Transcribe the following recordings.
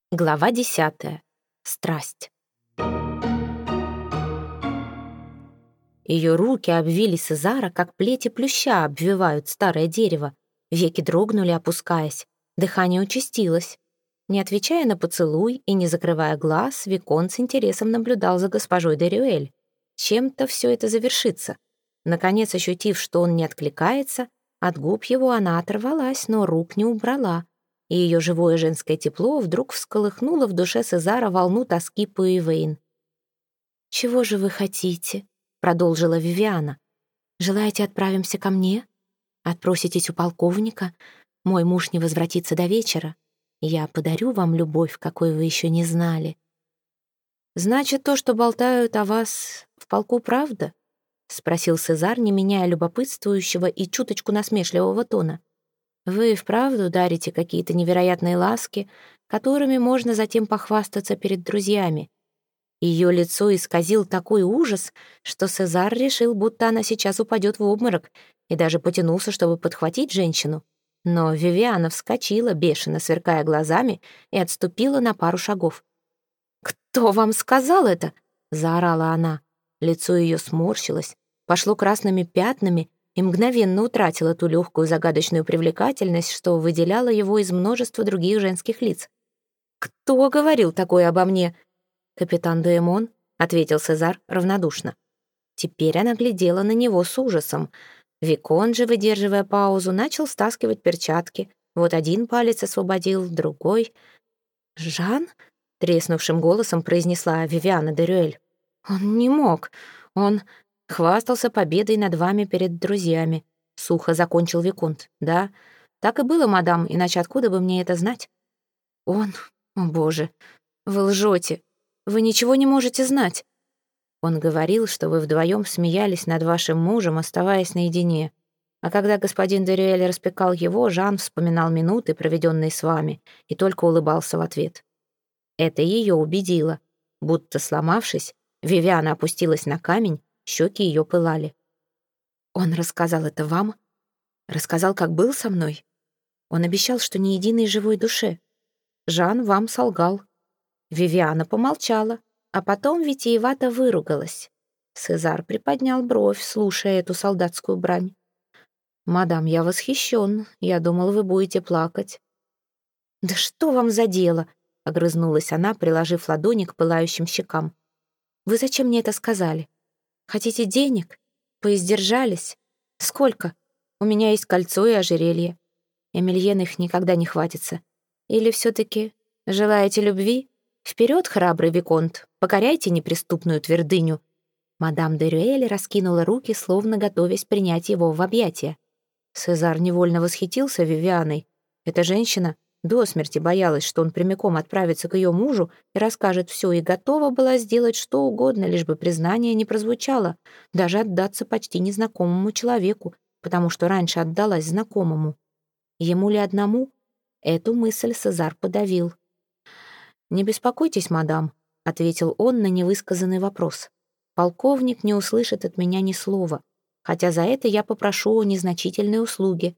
Глава 10. Страсть. Ее руки обвили Сезара, как плети плюща обвивают старое дерево. Веки дрогнули, опускаясь. Дыхание участилось. Не отвечая на поцелуй и не закрывая глаз, Виконт с интересом наблюдал за госпожой де Рюэль. Чем-то все это завершится. Наконец, ощутив, что он не откликается, от губ его она оторвалась, но рук не убрала. И ее живое женское тепло вдруг всколыхнуло в душе Сезара волну тоски по Ивейн. «Чего же вы хотите?» — продолжила Вивиана. «Желаете, отправимся ко мне? Отпроситесь у полковника? Мой муж не возвратится до вечера. Я подарю вам любовь, какой вы еще не знали». «Значит, то, что болтают о вас в полку, правда?» — спросил Сезар, не меняя любопытствующего и чуточку насмешливого тона. «Вы вправду дарите какие-то невероятные ласки, которыми можно затем похвастаться перед друзьями?» Ее лицо исказил такой ужас, что Сезар решил, будто она сейчас упадет в обморок, и даже потянулся, чтобы подхватить женщину. Но Вивиана вскочила, бешено сверкая глазами, и отступила на пару шагов. «Кто вам сказал это?» — заорала она. Лицо ее сморщилось, пошло красными пятнами и мгновенно утратило ту легкую загадочную привлекательность, что выделяло его из множества других женских лиц. «Кто говорил такое обо мне?» «Капитан Дуэмон», — ответил Сезар равнодушно. Теперь она глядела на него с ужасом. Виконт же, выдерживая паузу, начал стаскивать перчатки. Вот один палец освободил, другой. «Жан?» — треснувшим голосом произнесла Вивиана де Рюэль. «Он не мог. Он хвастался победой над вами перед друзьями», — сухо закончил Виконт. «Да, так и было, мадам, иначе откуда бы мне это знать?» «Он... О, боже, вы лжете. Вы ничего не можете знать». Он говорил, что вы вдвоем смеялись над вашим мужем, оставаясь наедине. А когда господин де Рюэль распекал его, Жан вспоминал минуты, проведенные с вами, и только улыбался в ответ. Это ее убедило. Будто сломавшись, Вивиана опустилась на камень, щеки ее пылали. «Он рассказал это вам? Рассказал, как был со мной? Он обещал, что ни единой живой душе. Жан вам солгал». Вивиана помолчала, а потом витиевато выругалась. Сезар приподнял бровь, слушая эту солдатскую брань. «Мадам, я восхищен. Я думал, вы будете плакать». «Да что вам за дело?» — огрызнулась она, приложив ладони к пылающим щекам. «Вы зачем мне это сказали? Хотите денег? Поиздержались? Сколько? У меня есть кольцо и ожерелье. Эмильен их никогда не хватится. Или все-таки желаете любви? Вперед, храбрый виконт, покоряйте неприступную твердыню». Мадам де Рюэль раскинула руки, словно готовясь принять его в объятия. Сезар невольно восхитился Вивианой. Эта женщина до смерти боялась, что он прямиком отправится к ее мужу и расскажет все, и готова была сделать что угодно, лишь бы признание не прозвучало, даже отдаться почти незнакомому человеку, потому что раньше отдалась знакомому. Ему ли одному? Эту мысль Сезар подавил. «Не беспокойтесь, мадам», — ответил он на невысказанный вопрос. «Полковник не услышит от меня ни слова, хотя за это я попрошу о незначительной услуге».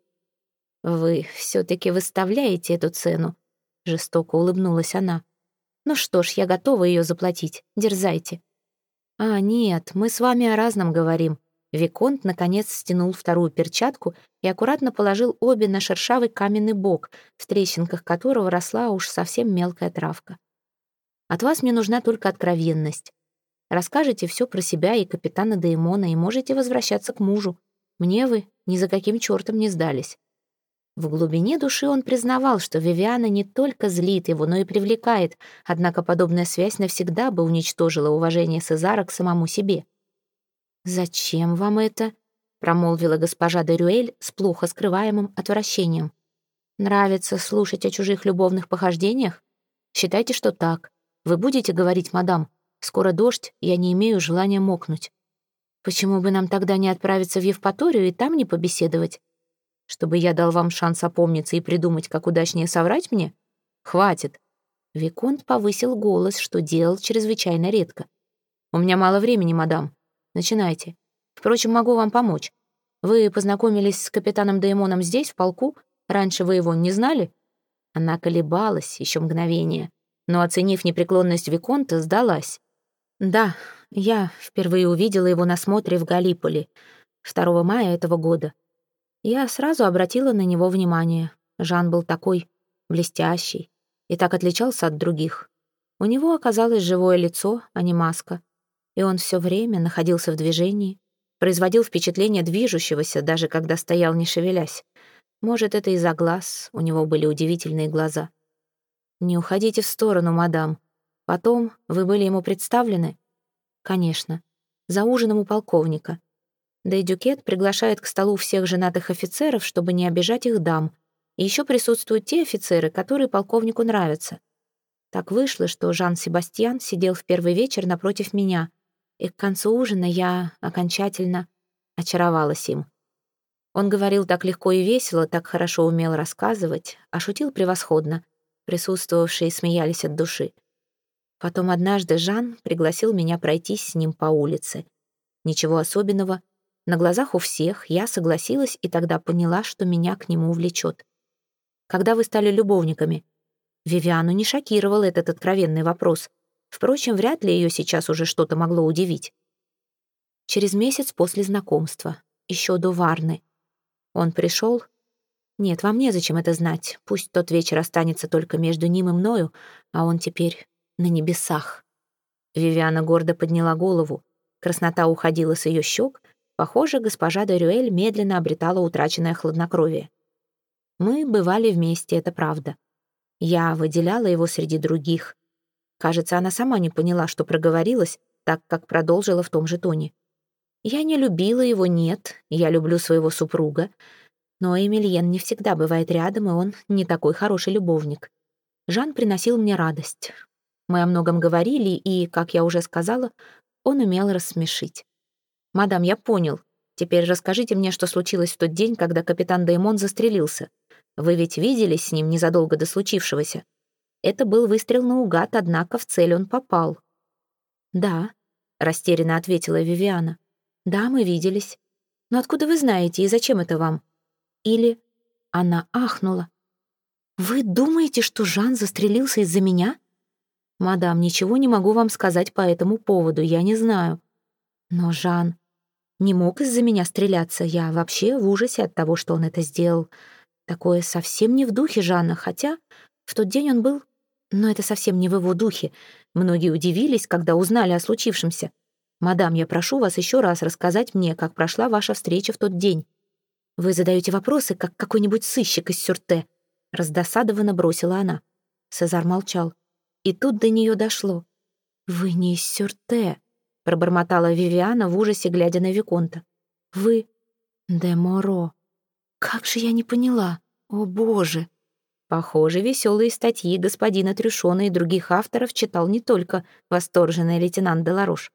«Вы все-таки выставляете эту цену», — жестоко улыбнулась она. «Ну что ж, я готова ее заплатить. Дерзайте». «А, нет, мы с вами о разном говорим». Виконт, наконец, стянул вторую перчатку и аккуратно положил обе на шершавый каменный бок, в трещинках которого росла уж совсем мелкая травка. «От вас мне нужна только откровенность. Расскажете все про себя и капитана Дуэмона и можете возвращаться к мужу. Мне вы ни за каким чертом не сдались». В глубине души он признавал, что Вивиана не только злит его, но и привлекает, однако подобная связь навсегда бы уничтожила уважение Сезара к самому себе. «Зачем вам это?» — промолвила госпожа де Рюэль с плохо скрываемым отвращением. «Нравится слушать о чужих любовных похождениях? Считайте, что так. Вы будете говорить, мадам, скоро дождь, я не имею желания мокнуть. Почему бы нам тогда не отправиться в Евпаторию и там не побеседовать? Чтобы я дал вам шанс опомниться и придумать, как удачнее соврать мне? Хватит». Виконт повысил голос, что делал чрезвычайно редко. «У меня мало времени, мадам. Начинайте. Впрочем, могу вам помочь. Вы познакомились с капитаном Дуэмоном здесь, в полку? Раньше вы его не знали?» Она колебалась еще мгновение, но, оценив непреклонность виконта, сдалась. «Да, я впервые увидела его на смотре в Галиполи 2 мая этого года. Я сразу обратила на него внимание. Жан был такой блестящий и так отличался от других. У него оказалось живое лицо, а не маска, и он все время находился в движении, производил впечатление движущегося, даже когда стоял, не шевелясь. Может, это из-за глаз, у него были удивительные глаза. Не уходите в сторону, мадам. Потом вы были ему представлены? Конечно. За ужином у полковника. Де Дюкет приглашает к столу всех женатых офицеров, чтобы не обижать их дам. И еще присутствуют те офицеры, которые полковнику нравятся. Так вышло, что Жан-Себастьян сидел в первый вечер напротив меня, и к концу ужина я окончательно очаровалась им. Он говорил так легко и весело, так хорошо умел рассказывать, а шутил превосходно. Присутствовавшие смеялись от души. Потом однажды Жан пригласил меня пройтись с ним по улице. Ничего особенного. На глазах у всех я согласилась и тогда поняла, что меня к нему влечет. Когда вы стали любовниками? Вивиану не шокировал этот откровенный вопрос. Впрочем, вряд ли ее сейчас уже что-то могло удивить. Через месяц после знакомства, еще до Варны. Он пришел. Нет, вам незачем это знать. Пусть тот вечер останется только между ним и мною, а он теперь на небесах. Вивиана гордо подняла голову. Краснота уходила с ее щек. Похоже, госпожа де Рюэль медленно обретала утраченное хладнокровие. Мы бывали вместе, это правда. Я выделяла его среди других. Кажется, она сама не поняла, что проговорилась, так как продолжила в том же тоне. Я не любила его, нет, я люблю своего супруга, но Эмильен не всегда бывает рядом, и он не такой хороший любовник. Жан приносил мне радость. Мы о многом говорили, и, как я уже сказала, он умел рассмешить. «Мадам, я понял. Теперь расскажите мне, что случилось в тот день, когда капитан Деймон застрелился. Вы ведь виделись с ним незадолго до случившегося. Это был выстрел наугад, однако в цель он попал». «Да», — растерянно ответила Вивиана. «Да, мы виделись. Но откуда вы знаете и зачем это вам?» Или она ахнула. «Вы думаете, что Жан застрелился из-за меня?» «Мадам, ничего не могу вам сказать по этому поводу, я не знаю». «Но Жан не мог из-за меня стреляться. Я вообще в ужасе от того, что он это сделал. Такое совсем не в духе Жана, хотя в тот день он был... Но это совсем не в его духе. Многие удивились, когда узнали о случившемся. Мадам, я прошу вас еще раз рассказать мне, как прошла ваша встреча в тот день. Вы задаете вопросы, как какой-нибудь сыщик из Сюрте». Раздосадованно бросила она. Сезар молчал. И тут до нее дошло. «Вы не из Сюрте», — пробормотала Вивиана в ужасе, глядя на виконта. «Вы де Моро. Как же я не поняла. О, Боже!» Похоже, веселые статьи господина Трюшона и других авторов читал не только восторженный лейтенант Деларош.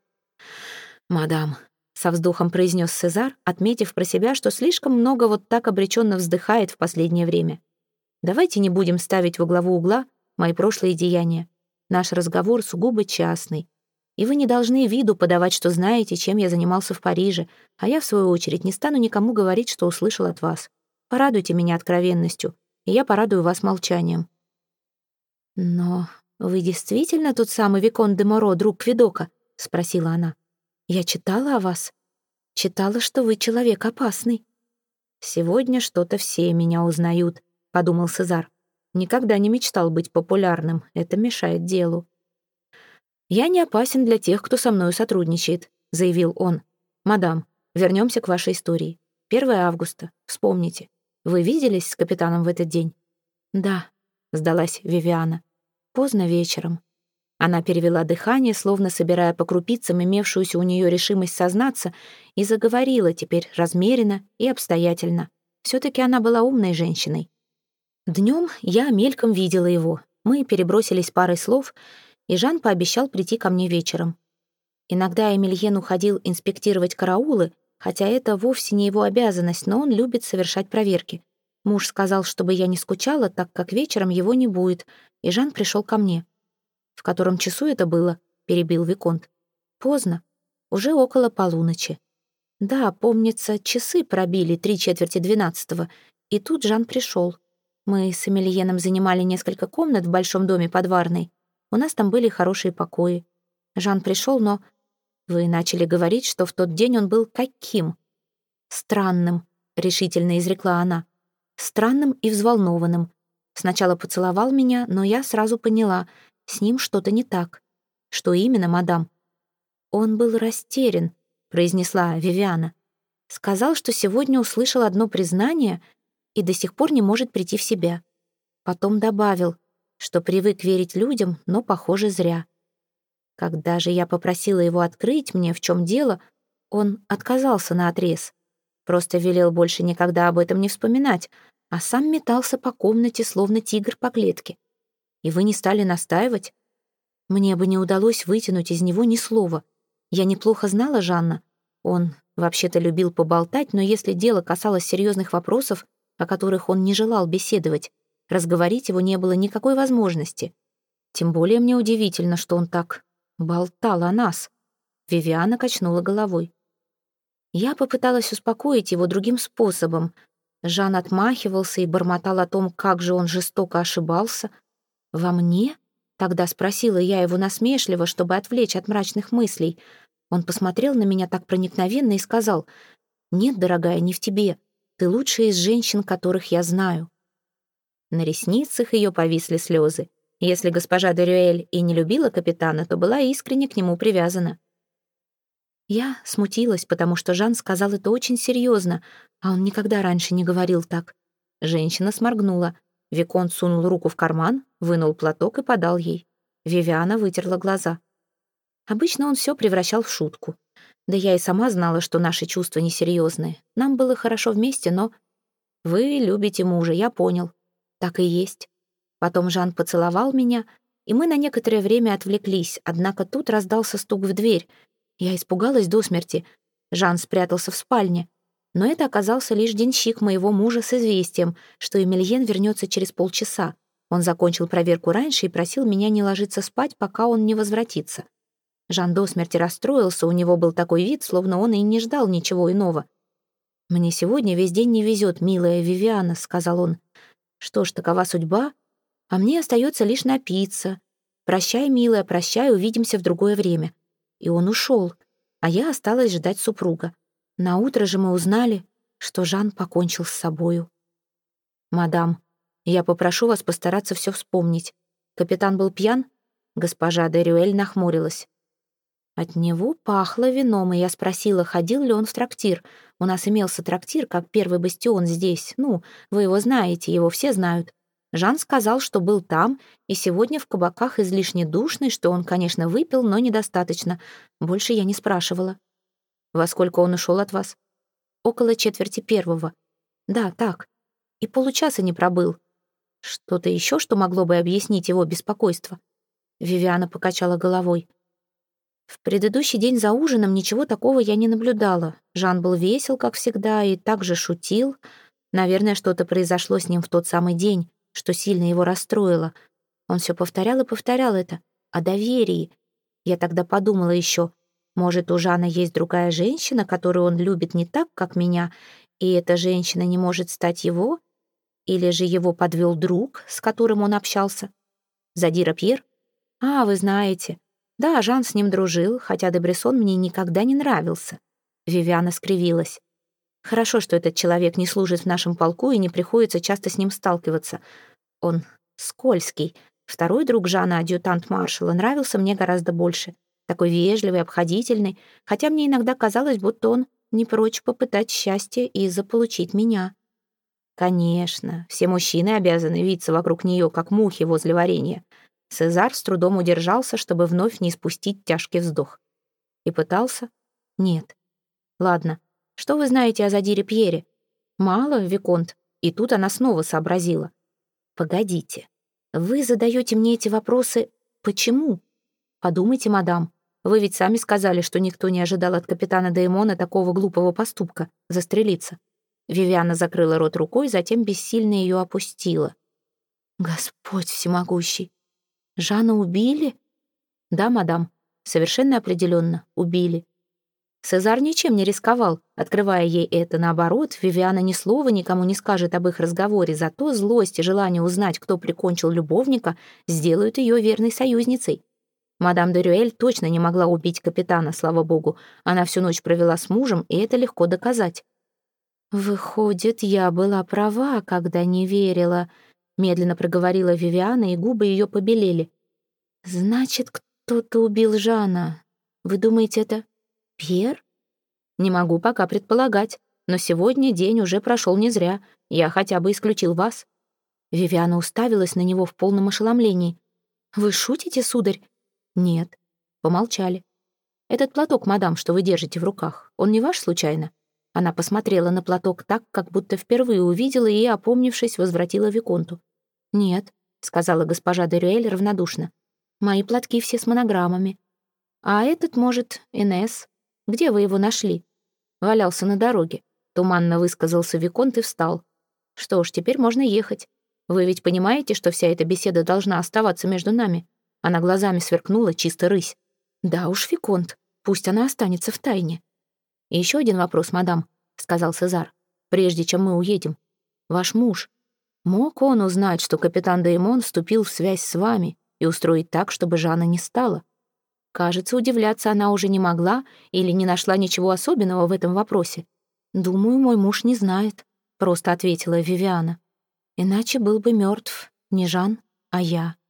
«Мадам», — со вздохом произнес Сезар, отметив про себя, что слишком много вот так обреченно вздыхает в последнее время. «Давайте не будем ставить во главу угла мои прошлые деяния. Наш разговор сугубо частный. И вы не должны виду подавать, что знаете, чем я занимался в Париже, а я, в свою очередь, не стану никому говорить, что услышал от вас. Порадуйте меня откровенностью, и я порадую вас молчанием». «Но вы действительно тот самый Викон де Моро, друг Квидока?» — спросила она. «Я читала о вас. Читала, что вы человек опасный». «Сегодня что-то все меня узнают», — подумал Сезар. «Никогда не мечтал быть популярным, это мешает делу». «Я не опасен для тех, кто со мною сотрудничает», — заявил он. «Мадам, вернемся к вашей истории. 1 августа. Вспомните. Вы виделись с капитаном в этот день?» «Да», — сдалась Вивиана. «Поздно вечером». Она перевела дыхание, словно собирая по крупицам имевшуюся у нее решимость сознаться, и заговорила теперь размеренно и обстоятельно. Все-таки она была умной женщиной. Днем я мельком видела его. Мы перебросились парой слов, и Жан пообещал прийти ко мне вечером. Иногда Эмильен уходил инспектировать караулы, хотя это вовсе не его обязанность, но он любит совершать проверки. Муж сказал, чтобы я не скучала, так как вечером его не будет, и Жан пришел ко мне. «В котором часу это было?» — перебил виконт. «Поздно. Уже около полуночи. Да, помнится, часы пробили 3/4 и тут Жан пришел. Мы с Эмильеном занимали несколько комнат в большом доме под Варной. У нас там были хорошие покои. Жан пришел, но вы начали говорить, что в тот день он был каким? Странным, решительно изрекла она. Странным и взволнованным. Сначала поцеловал меня, но я сразу поняла, с ним что-то не так. Что именно, мадам? Он был растерян, произнесла Вивиана. Сказал, что сегодня услышал одно признание и до сих пор не может прийти в себя. Потом добавил, что привык верить людям, но, похоже, зря. Когда же я попросила его открыть мне, в чем дело, он отказался наотрез. Просто велел больше никогда об этом не вспоминать, а сам метался по комнате, словно тигр по клетке. И вы не стали настаивать? Мне бы не удалось вытянуть из него ни слова. Я неплохо знала Жанна. Он вообще-то любил поболтать, но если дело касалось серьезных вопросов, о которых он не желал беседовать, разговорить его не было никакой возможности. Тем более мне удивительно, что он так болтал о нас. Вивиана качнула головой. Я попыталась успокоить его другим способом. Жан отмахивался и бормотал о том, как же он жестоко ошибался. «Во мне?» — тогда спросила я его насмешливо, чтобы отвлечь от мрачных мыслей. Он посмотрел на меня так проникновенно и сказал: «Нет, дорогая, не в тебе. Ты лучшая из женщин, которых я знаю». На ресницах ее повисли слезы. Если госпожа де Рюэль и не любила капитана, то была искренне к нему привязана. Я смутилась, потому что Жан сказал это очень серьезно, а он никогда раньше не говорил так. Женщина сморгнула. Виконт сунул руку в карман, вынул платок и подал ей. Вивиана вытерла глаза. Обычно он все превращал в шутку. Да я и сама знала, что наши чувства несерьезные. Нам было хорошо вместе, но... Вы любите мужа, я понял. Так и есть. Потом Жан поцеловал меня, и мы на некоторое время отвлеклись, однако тут раздался стук в дверь. Я испугалась до смерти. Жан спрятался в спальне. Но это оказался лишь денщик моего мужа с известием, что Эмильен вернется через полчаса. Он закончил проверку раньше и просил меня не ложиться спать, пока он не возвратится. Жан до смерти расстроился, у него был такой вид, словно он и не ждал ничего иного. «Мне сегодня весь день не везет, милая Вивиана», — сказал он. «Что ж, такова судьба, а мне остается лишь напиться. Прощай, милая, прощай, увидимся в другое время». И он ушел, а я осталась ждать супруга. Наутро же мы узнали, что Жан покончил с собою. «Мадам, я попрошу вас постараться все вспомнить. Капитан был пьян?» Госпожа де Рюэль нахмурилась. От него пахло вином, и я спросила, ходил ли он в трактир. У нас имелся трактир, как первый бастион здесь. Ну, вы его знаете, его все знают. Жан сказал, что был там, и сегодня в кабаках излишне душный, что он, конечно, выпил, но недостаточно. Больше я не спрашивала. Во сколько он ушел от вас? Около 1:45. Да, так. И получаса не пробыл. Что-то еще, что могло бы объяснить его беспокойство? Вивиана покачала головой. В предыдущий день за ужином ничего такого я не наблюдала. Жан был весел, как всегда, и также шутил. Наверное, что-то произошло с ним в тот самый день, что сильно его расстроило. Он все повторял и повторял это. О доверии. Я тогда подумала еще, может, у Жана есть другая женщина, которую он любит не так, как меня, и эта женщина не может стать его? Или же его подвел друг, с которым он общался? Задира Пьер? А, вы знаете. Да, Жан с ним дружил, хотя де Брессон мне никогда не нравился. Вивиана скривилась. Хорошо, что этот человек не служит в нашем полку и не приходится часто с ним сталкиваться. Он скользкий. Второй друг Жана, адъютант маршала, нравился мне гораздо больше. Такой вежливый, обходительный, хотя мне иногда казалось, будто он не прочь попытать счастье и заполучить меня. Конечно, все мужчины обязаны виться вокруг нее, как мухи возле варенья. Сезар с трудом удержался, чтобы вновь не испустить тяжкий вздох. И пытался? Нет. Ладно, что вы знаете о Задире Пьере? Мало, Виконт. И тут она снова сообразила. Погодите, вы задаете мне эти вопросы «почему?» Подумайте, мадам, вы ведь сами сказали, что никто не ожидал от капитана Деймона такого глупого поступка — застрелиться. Вивиана закрыла рот рукой, затем бессильно ее опустила. Господь всемогущий! Жана убили? Да, мадам, совершенно определенно убили. Сезар ничем не рисковал, открывая ей это. Наоборот, Вивиана ни слова никому не скажет об их разговоре, зато злость и желание узнать, кто прикончил любовника, сделают ее верной союзницей. Мадам де Рюэль точно не могла убить капитана, слава богу. Она всю ночь провела с мужем, и это легко доказать. «Выходит, я была права, когда не верила», — медленно проговорила Вивиана, и губы ее побелели. «Значит, кто-то убил Жана. Вы думаете, это Пьер?» «Не могу пока предполагать, но сегодня день уже прошел не зря. Я хотя бы исключил вас». Вивиана уставилась на него в полном ошеломлении. «Вы шутите, сударь?» «Нет». Помолчали. «Этот платок, мадам, что вы держите в руках, он не ваш случайно?» Она посмотрела на платок так, как будто впервые увидела и, опомнившись, возвратила виконту. «Нет», — сказала госпожа де Рюэль равнодушно. «Мои платки все с монограммами. А этот, может, Инесс? Где вы его нашли?» «Валялся на дороге», — туманно высказался виконт и встал. «Что ж, теперь можно ехать. Вы ведь понимаете, что вся эта беседа должна оставаться между нами?» Она глазами сверкнула, чисто рысь. «Да уж, виконт, пусть она останется в тайне». «И еще один вопрос, мадам», — сказал Сезар, «прежде чем мы уедем. Ваш муж, мог он узнать, что капитан Деймон вступил в связь с вами и устроить так, чтобы Жанна не стала?» Кажется, удивляться она уже не могла или не нашла ничего особенного в этом вопросе. «Думаю, мой муж не знает», — просто ответила Вивиана. «Иначе был бы мертв не Жан, а я».